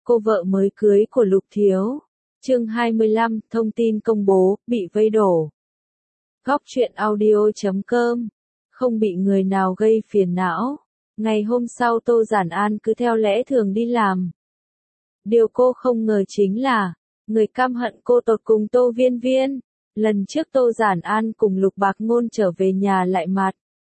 cô vợ mới cưới của Lục Thiếu. Chương 25, thông tin công bố, bị vây đổ. Góc truyện audio.com. Không bị người nào gây phiền não. Ngày hôm sau Tô Giản An cứ theo lẽ thường đi làm. Điều cô không ngờ chính là, người căm hận cô tột cùng Tô Viên Viên. Lần trước Tô Giản An cùng Lục Bạc Ngôn trở về nhà lại mặt.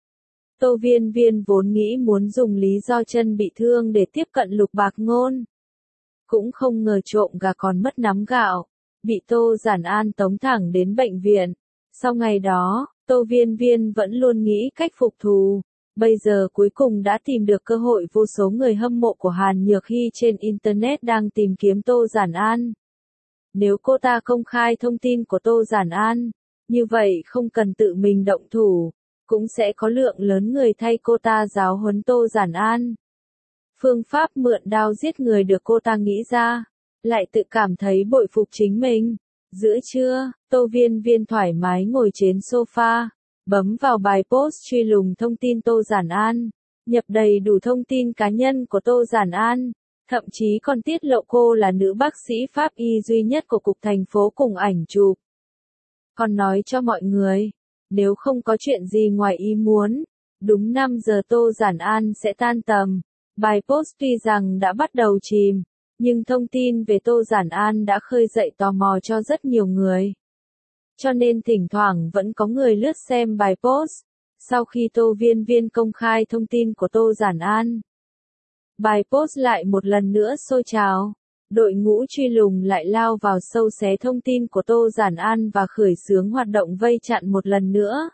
Tô Viên Viên vốn nghĩ muốn dùng lý do chân bị thương để tiếp cận Lục Bạc Ngôn. Cũng không ngờ trộm gà còn mất nắm gạo, bị Tô Giản An tống thẳng đến bệnh viện. Sau ngày đó, Tô Viên Viên vẫn luôn nghĩ cách phục thù. Bây giờ cuối cùng đã tìm được cơ hội. Vô số người hâm mộ của Hàn Nhược Hy trên Internet đang tìm kiếm Tô Giản An. Nếu cô ta công khai thông tin của Tô Giản An, như vậy không cần tự mình động thủ, cũng sẽ có lượng lớn người thay cô ta giáo huấn Tô Giản An. Phương pháp mượn đao giết người được cô ta nghĩ ra, lại tự cảm thấy bội phục chính mình. Giữa trưa, Tô Viên Viên thoải mái ngồi trên sofa, bấm vào bài post truy lùng thông tin Tô Giản An, nhập đầy đủ thông tin cá nhân của Tô Giản An, thậm chí còn tiết lộ cô là nữ bác sĩ pháp y duy nhất của cục thành phố cùng ảnh chụp. Còn nói cho mọi người, nếu không có chuyện gì ngoài ý muốn, đúng 5 giờ Tô Giản An sẽ tan tầm. Bài post tuy rằng đã bắt đầu chìm, nhưng thông tin về Tô Giản An đã khơi dậy tò mò cho rất nhiều người. Cho nên thỉnh thoảng vẫn có người lướt xem bài post. Sau khi Tô Viên Viên công khai thông tin của Tô Giản An, bài post lại một lần nữa sôi trào. Đội ngũ truy lùng lại lao vào sâu xé thông tin của Tô Giản An và khởi xướng hoạt động vây chặn một lần nữa.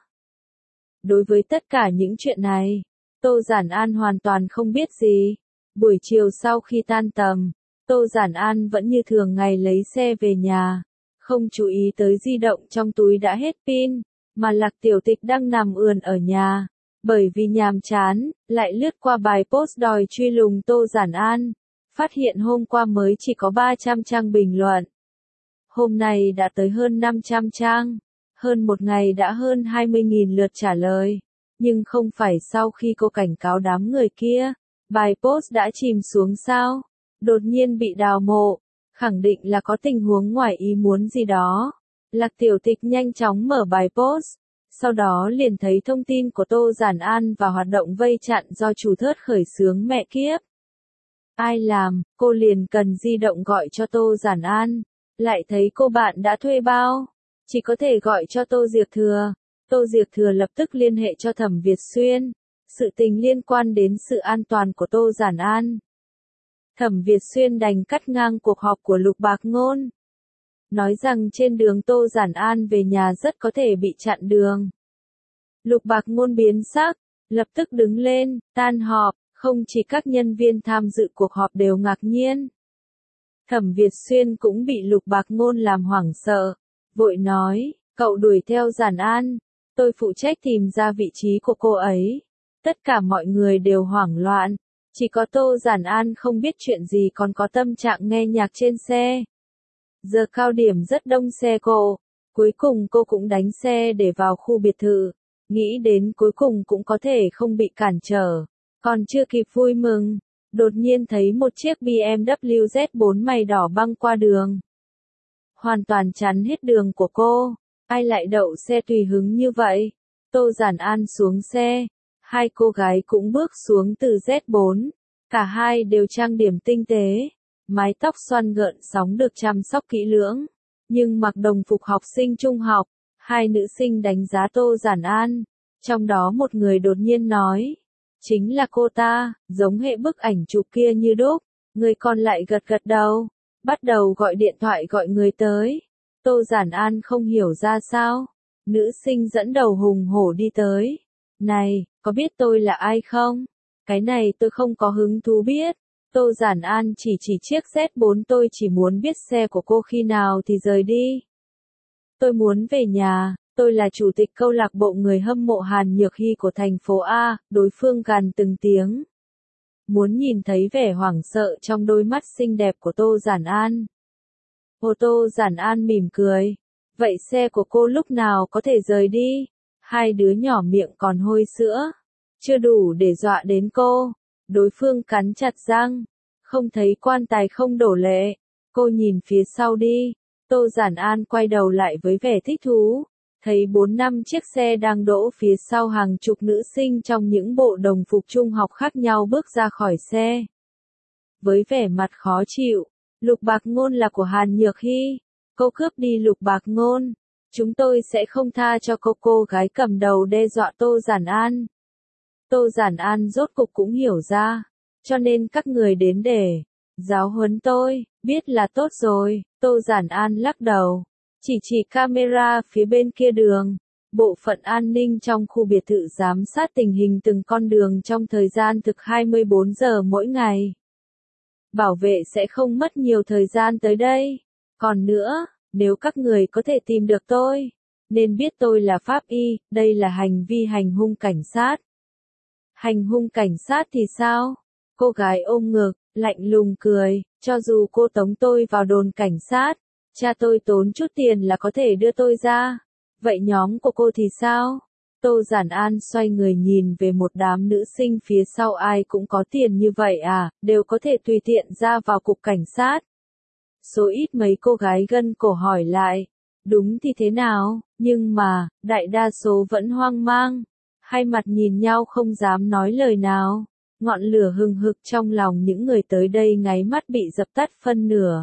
Đối với tất cả những chuyện này, Tô Giản An hoàn toàn không biết gì. Buổi chiều sau khi tan tầm, Tô Giản An vẫn như thường ngày lấy xe về nhà, không chú ý tới di động trong túi đã hết pin, mà Lạc Tiểu Tịch đang nằm ườn ở nhà. Bởi vì nhàm chán, lại lướt qua bài post đòi truy lùng Tô Giản An, phát hiện hôm qua mới chỉ có 300 trang bình luận. Hôm nay đã tới hơn 500 trang, hơn một ngày đã hơn 20.000 lượt trả lời. Nhưng không phải sau khi cô cảnh cáo đám người kia, bài post đã chìm xuống sao? Đột nhiên bị đào mộ, khẳng định là có tình huống ngoài ý muốn gì đó. Lạc Tiểu Tịch nhanh chóng mở bài post, sau đó liền thấy thông tin của Tô Giản An và hoạt động vây chặn do chủ thớt khởi xướng mẹ kiếp. Ai làm, cô liền cần di động gọi cho Tô Giản An, lại thấy cô bạn đã thuê bao, chỉ có thể gọi cho Tô Diệp Thừa. Tô Diệp Thừa lập tức liên hệ cho Thẩm Việt Xuyên, sự tình liên quan đến sự an toàn của Tô Giản An. Thẩm Việt Xuyên đành cắt ngang cuộc họp của Lục Bạc Ngôn, nói rằng trên đường Tô Giản An về nhà rất có thể bị chặn đường. Lục Bạc Ngôn biến sắc, lập tức đứng lên, tan họp. Không chỉ các nhân viên tham dự cuộc họp đều ngạc nhiên, Thẩm Việt Xuyên cũng bị Lục Bạc Ngôn làm hoảng sợ, vội nói, cậu đuổi theo Giản An, tôi phụ trách tìm ra vị trí của cô ấy. Tất cả mọi người đều hoảng loạn, chỉ có Tô Giản An không biết chuyện gì còn có tâm trạng nghe nhạc trên xe. Giờ cao điểm rất đông xe cộ, cuối cùng cô cũng đánh xe để vào khu biệt thự, nghĩ đến cuối cùng cũng có thể không bị cản trở. Còn chưa kịp vui mừng, đột nhiên thấy một chiếc BMW Z4 màu đỏ băng qua đường. Hoàn toàn chắn hết đường của cô, ai lại đậu xe tùy hứng như vậy? Tô Giản An xuống xe, hai cô gái cũng bước xuống từ Z4, cả hai đều trang điểm tinh tế, mái tóc xoăn gợn sóng được chăm sóc kỹ lưỡng, nhưng mặc đồng phục học sinh trung học. Hai nữ sinh đánh giá Tô Giản An, trong đó một người đột nhiên nói, chính là cô ta, giống hệ bức ảnh chụp kia như đúc. Người còn lại gật gật đầu, bắt đầu gọi điện thoại gọi người tới. Tô Giản An không hiểu ra sao, nữ sinh dẫn đầu hùng hổ đi tới. Này, có biết tôi là ai không? Cái này tôi không có hứng thú biết. Tô Giản An chỉ chiếc Z4, tôi chỉ muốn biết xe của cô khi nào thì rời đi. Tôi muốn về nhà. Tôi là chủ tịch câu lạc bộ người hâm mộ Hàn Nhược Hy của thành phố A, đối phương gằn từng tiếng. Muốn nhìn thấy vẻ hoảng sợ trong đôi mắt xinh đẹp của Tô Giản An. Tô Giản An mỉm cười. Vậy xe của cô lúc nào có thể rời đi? Hai đứa nhỏ miệng còn hôi sữa. Chưa đủ để dọa đến cô. Đối phương cắn chặt răng. Không thấy quan tài không đổ lệ. Cô nhìn phía sau đi. Tô Giản An quay đầu lại với vẻ thích thú. Thấy 4-5 chiếc xe đang đỗ phía sau, hàng chục nữ sinh trong những bộ đồng phục trung học khác nhau bước ra khỏi xe. Với vẻ mặt khó chịu, Lục Bạc Ngôn là của Hàn Nhược Hy. Cô cướp đi Lục Bạc Ngôn. Chúng tôi sẽ không tha cho cô gái cầm đầu đe dọa Tô Giản An. Tô Giản An rốt cục cũng hiểu ra. Cho nên các người đến để giáo huấn tôi, biết là tốt rồi. Tô Giản An lắc đầu. Chỉ camera phía bên kia đường. Bộ phận an ninh trong khu biệt thự giám sát tình hình từng con đường trong thời gian thực 24 giờ mỗi ngày. Bảo vệ sẽ không mất nhiều thời gian tới đây. Còn nữa, nếu các người có thể tìm được tôi, nên biết tôi là pháp y, đây là hành vi hành hung cảnh sát. Hành hung cảnh sát thì sao? Cô gái ôm ngực, lạnh lùng cười, cho dù cô tống tôi vào đồn cảnh sát, cha tôi tốn chút tiền là có thể đưa tôi ra. Vậy nhóm của cô thì sao? Tô Giản An xoay người nhìn về một đám nữ sinh phía sau, ai cũng có tiền như vậy à, đều có thể tùy tiện ra vào cục cảnh sát. Số ít mấy cô gái gân cổ hỏi lại, đúng thì thế nào, nhưng mà, đại đa số vẫn hoang mang, hai mặt nhìn nhau không dám nói lời nào. Ngọn lửa hừng hực trong lòng những người tới đây nháy mắt bị dập tắt phân nửa.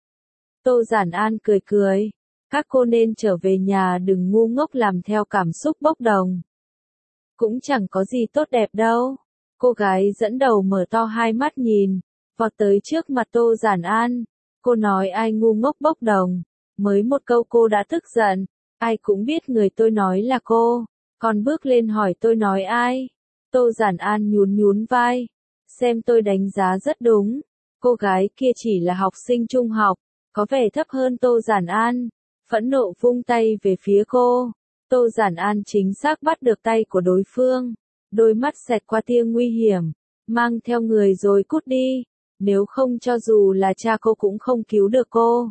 Tô Giản An cười cười, các cô nên trở về nhà, đừng ngu ngốc làm theo cảm xúc bốc đồng. Cũng chẳng có gì tốt đẹp đâu. Cô gái dẫn đầu mở to hai mắt nhìn, vọt tới trước mặt Tô Giản An. Cô nói ai ngu ngốc bốc đồng, mới một câu cô đã tức giận, ai cũng biết người tôi nói là cô, còn bước lên hỏi tôi nói ai. Tô Giản An nhún vai, xem tôi đánh giá rất đúng, cô gái kia chỉ là học sinh trung học, có vẻ thấp hơn Tô Giản An, phẫn nộ vung tay về phía cô. Tô Giản An chính xác bắt được tay của đối phương, đôi mắt xẹt qua tia nguy hiểm, mang theo người rồi cút đi, nếu không cho dù là cha cô cũng không cứu được cô.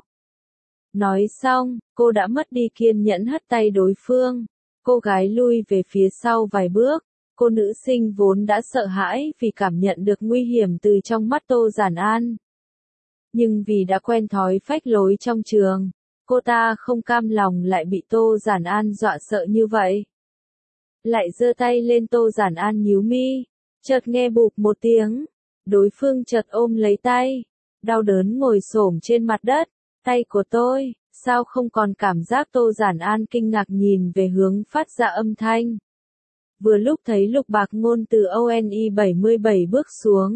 Nói xong, cô đã mất đi kiên nhẫn hất tay đối phương, cô gái lui về phía sau vài bước. Cô nữ sinh vốn đã sợ hãi vì cảm nhận được nguy hiểm từ trong mắt Tô Giản An. Nhưng vì đã quen thói phách lối trong trường, cô ta không cam lòng lại bị Tô Giản An dọa sợ như vậy. Lại giơ tay lên. Tô Giản An nhíu mi, chợt nghe bụp một tiếng, đối phương chợt ôm lấy tay, đau đớn ngồi xổm trên mặt đất. Tay của tôi, sao không còn cảm giác? Tô Giản An kinh ngạc nhìn về hướng phát ra âm thanh. Vừa lúc thấy Lục Bạc Ngôn từ ONI 77 bước xuống.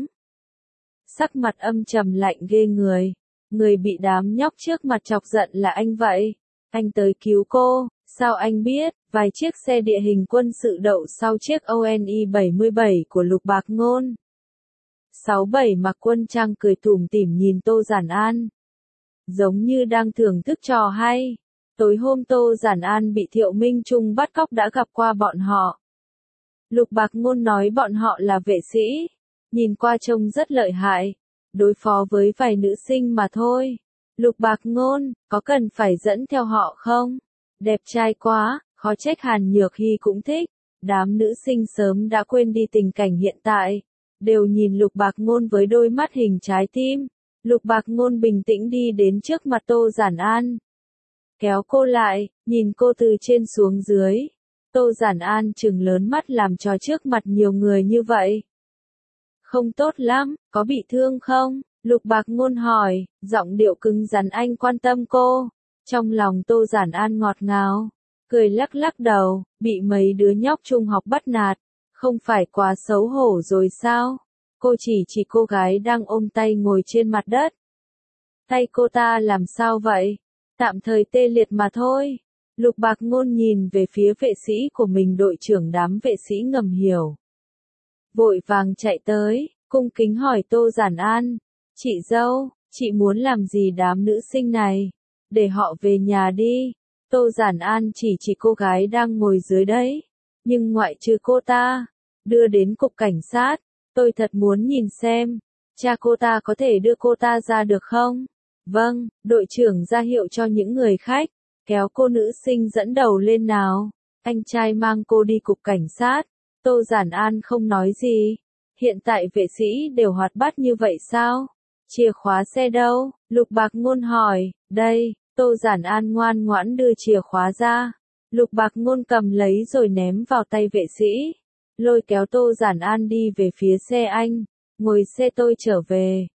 Sắc mặt âm trầm lạnh ghê người. Người bị đám nhóc trước mặt chọc giận là anh vậy. Anh tới cứu cô, sao anh biết? Vài chiếc xe địa hình quân sự đậu sau chiếc ONI 77 của Lục Bạc Ngôn. 67 mặc quân trang cười tủm tỉm nhìn Tô Giản An. Giống như đang thưởng thức trò hay. Tối hôm Tô Giản An bị Thiệu Minh Trung bắt cóc đã gặp qua bọn họ. Lục Bạc Ngôn nói bọn họ là vệ sĩ, nhìn qua trông rất lợi hại, đối phó với vài nữ sinh mà thôi. Lục Bạc Ngôn, có cần phải dẫn theo họ không? Đẹp trai quá, khó trách Hàn Nhược Hy cũng thích. Đám nữ sinh sớm đã quên đi tình cảnh hiện tại, đều nhìn Lục Bạc Ngôn với đôi mắt hình trái tim. Lục Bạc Ngôn bình tĩnh đi đến trước mặt Tô Giản An, kéo cô lại, nhìn cô từ trên xuống dưới. Tô Giản An trừng lớn mắt, làm trò trước mặt nhiều người như vậy. Không tốt lắm, có bị thương không? Lục Bạc Ngôn hỏi, giọng điệu cứng rắn. Anh quan tâm cô. Trong lòng Tô Giản An ngọt ngào, cười lắc đầu, bị mấy đứa nhóc trung học bắt nạt, không phải quá xấu hổ rồi sao? Cô chỉ cô gái đang ôm tay ngồi trên mặt đất. Tay cô ta làm sao vậy? Tạm thời tê liệt mà thôi. Lục Bạc Ngôn nhìn về phía vệ sĩ của mình. Đội trưởng đám vệ sĩ ngầm hiểu, vội vàng chạy tới, cung kính hỏi Tô Giản An, chị dâu, chị muốn làm gì đám nữ sinh này? Để họ về nhà đi. Tô Giản An chỉ cô gái đang ngồi dưới đấy, nhưng ngoại trừ cô ta, đưa đến cục cảnh sát. Tôi thật muốn nhìn xem, cha cô ta có thể đưa cô ta ra được không? Vâng, đội trưởng ra hiệu cho những người khách, kéo cô nữ sinh dẫn đầu lên nào. Anh trai mang cô đi cục cảnh sát. Tô Giản An không nói gì. Hiện tại vệ sĩ đều hoạt bát như vậy sao? Chìa khóa xe đâu? Lục Bạc Ngôn hỏi. Đây, Tô Giản An ngoan ngoãn đưa chìa khóa ra. Lục Bạc Ngôn cầm lấy rồi ném vào tay vệ sĩ. Lôi kéo Tô Giản An đi về phía xe anh. Ngồi xe tôi trở về.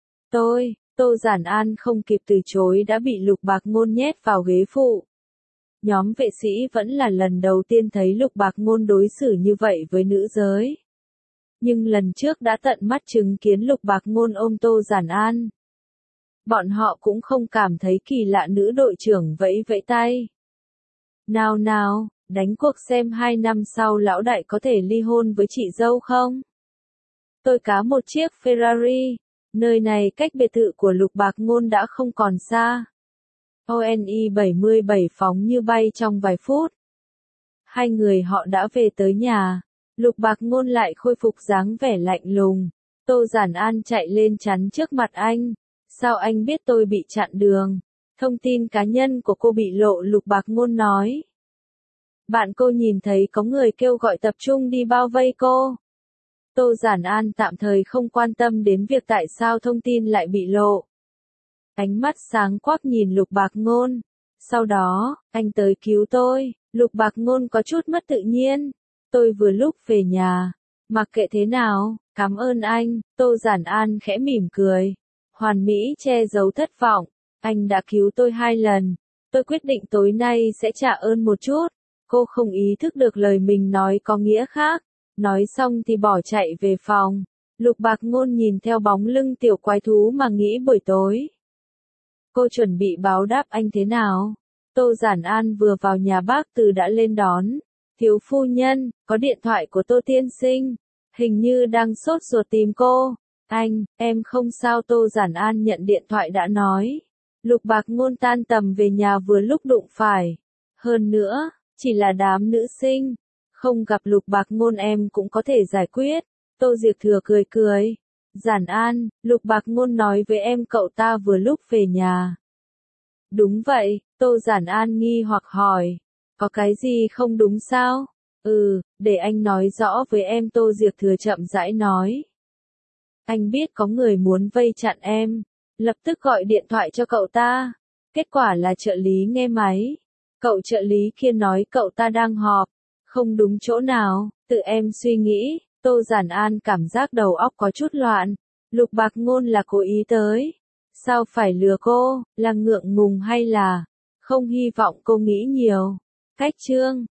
Tô Giản An không kịp từ chối đã bị Lục Bạc Ngôn nhét vào ghế phụ. Nhóm vệ sĩ vẫn là lần đầu tiên thấy Lục Bạc Ngôn đối xử như vậy với nữ giới. Nhưng lần trước đã tận mắt chứng kiến Lục Bạc Ngôn ôm Tô Giản An. Bọn họ cũng không cảm thấy kỳ lạ, nữ đội trưởng vẫy vẫy tay. Nào nào, đánh cuộc xem 2 năm sau lão đại có thể ly hôn với chị dâu không? Tôi cá một chiếc Ferrari. Nơi này cách biệt thự của Lục Bạc Ngôn đã không còn xa. ONI 77 phóng như bay trong vài phút. Hai người họ đã về tới nhà. Lục Bạc Ngôn lại khôi phục dáng vẻ lạnh lùng. Tô Giản An chạy lên chắn trước mặt anh. Sao anh biết tôi bị chặn đường? Thông tin cá nhân của cô bị lộ, Lục Bạc Ngôn nói. Bạn cô nhìn thấy có người kêu gọi tập trung đi bao vây cô. Tô Giản An tạm thời không quan tâm đến việc tại sao thông tin lại bị lộ. Ánh mắt sáng quắc nhìn Lục Bạc Ngôn. Sau đó, anh tới cứu tôi. Lục Bạc Ngôn có chút mất tự nhiên. Tôi vừa lúc về nhà. Mặc kệ thế nào, cảm ơn anh. Tô Giản An khẽ mỉm cười. Hoàn mỹ che giấu thất vọng. Anh đã cứu tôi 2 lần. Tôi quyết định tối nay sẽ trả ơn một chút. Cô không ý thức được lời mình nói có nghĩa khác. Nói xong thì bỏ chạy về phòng. Lục Bạc Ngôn nhìn theo bóng lưng tiểu quái thú mà nghĩ buổi tối. Cô chuẩn bị báo đáp anh thế nào? Tô Giản An vừa vào nhà bác Từ đã lên đón. Thiếu phu nhân, có điện thoại của Tô tiên sinh. Hình như đang sốt ruột tìm cô. Anh, em không sao. Tô Giản An nhận điện thoại đã nói. Lục Bạc Ngôn tan tầm về nhà vừa lúc đụng phải. Hơn nữa, chỉ là đám nữ sinh. Không gặp Lục Bạc Ngôn em cũng có thể giải quyết. Tô Diệc Thừa cười cười. Giản An, Lục Bạc Ngôn nói với em cậu ta vừa lúc về nhà. Đúng vậy, Tô Giản An nghi hoặc hỏi. Có cái gì không đúng sao? Để anh nói rõ với em. Tô Diệc Thừa chậm rãi nói. Anh biết có người muốn vây chặn em. Lập tức gọi điện thoại cho cậu ta. Kết quả là trợ lý nghe máy. Cậu trợ lý kia nói cậu ta đang họp. Không đúng chỗ nào, tự em suy nghĩ. Tô Giản An cảm giác đầu óc có chút loạn. Lục Bạc Ngôn là cố ý tới. Sao phải lừa cô, là ngượng ngùng hay là không hy vọng cô nghĩ nhiều. Cách chương